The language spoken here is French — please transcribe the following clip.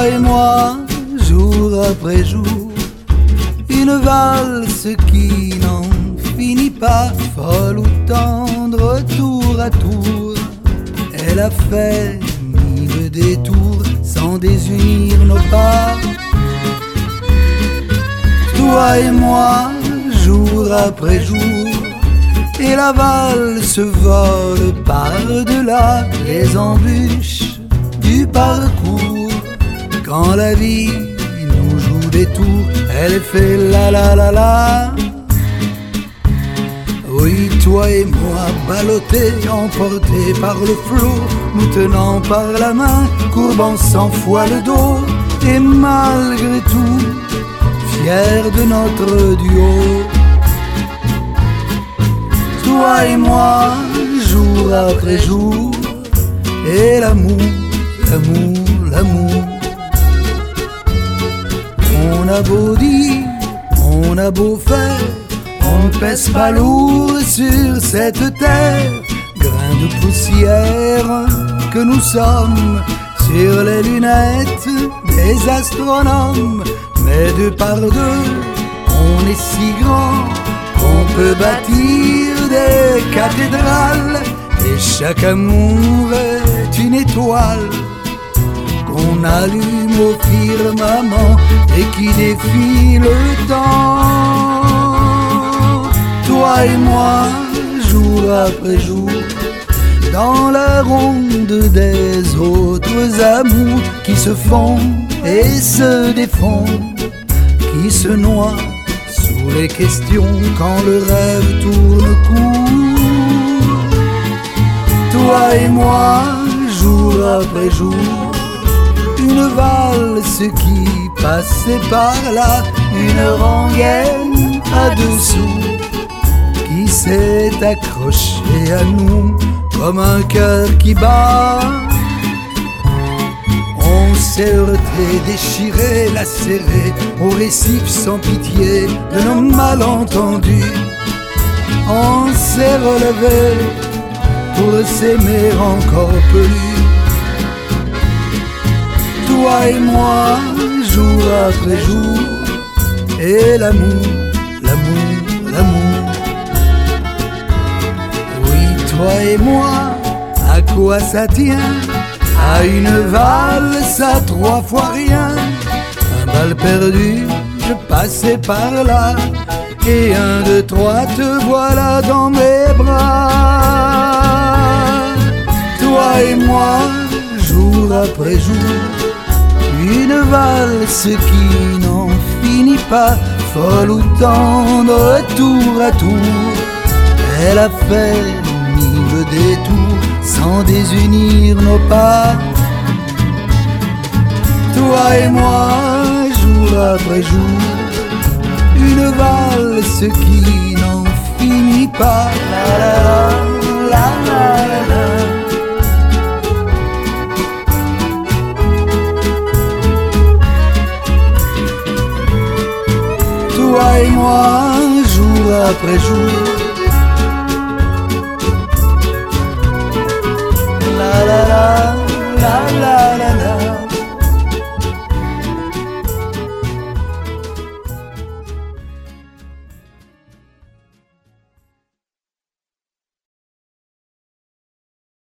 et moi, jour après jour, une valse qui n'en finit pas, folle ou tendre, tour à tour. Elle a fait mille détours sans désunir nos pas. Toi et moi, jour après jour, et la valse vole par-delà les embûches du parcours. Quand la vie nous joue des tours, elle fait la la la la. Oui, toi et moi, ballottés, emportés par le flot, nous tenant par la main, courbant 100 fois le dos, et malgré tout, fiers de notre duo. Toi et moi, jour après jour, et l'amour, l'amour, l'amour. On a beau dire, on a beau faire, on ne pèse pas lourd sur cette terre. Grains de poussière que nous sommes sur les lunettes des astronomes. Mais deux par deux, on est si grand qu'on peut bâtir des cathédrales. Et chaque amour est une étoile qu'on allume au firmament et qui défie le temps. Toi et moi, jour après jour, dans la ronde des autres amours qui se font et se défont, qui se noient sous les questions quand le rêve tourne court. Toi et moi, jour après jour, une valse qui passait par là, une rengaine à dessous qui s'est accrochée à nous comme un cœur qui bat. On s'est heurté, déchiré, lacéré au récif sans pitié de nos malentendus. On s'est relevé pour s'aimer encore plus. Toi et moi, jour après jour, et l'amour, l'amour, l'amour. Oui, toi et moi, à quoi ça tient? À une valse, à 3 fois rien. Un bal perdu, je passais par là, et 1, 2, 3, te voilà dans mes bras. Toi et moi, jour après jour, une valse qui n'en finit pas, folle ou tendre, tour à tour. Elle a fait 1000 détours sans désunir nos pas. Toi et moi, jour après jour, une valse qui n'en finit pas. La la la, la la la. Toi et moi, jour après jour, la la la, la la.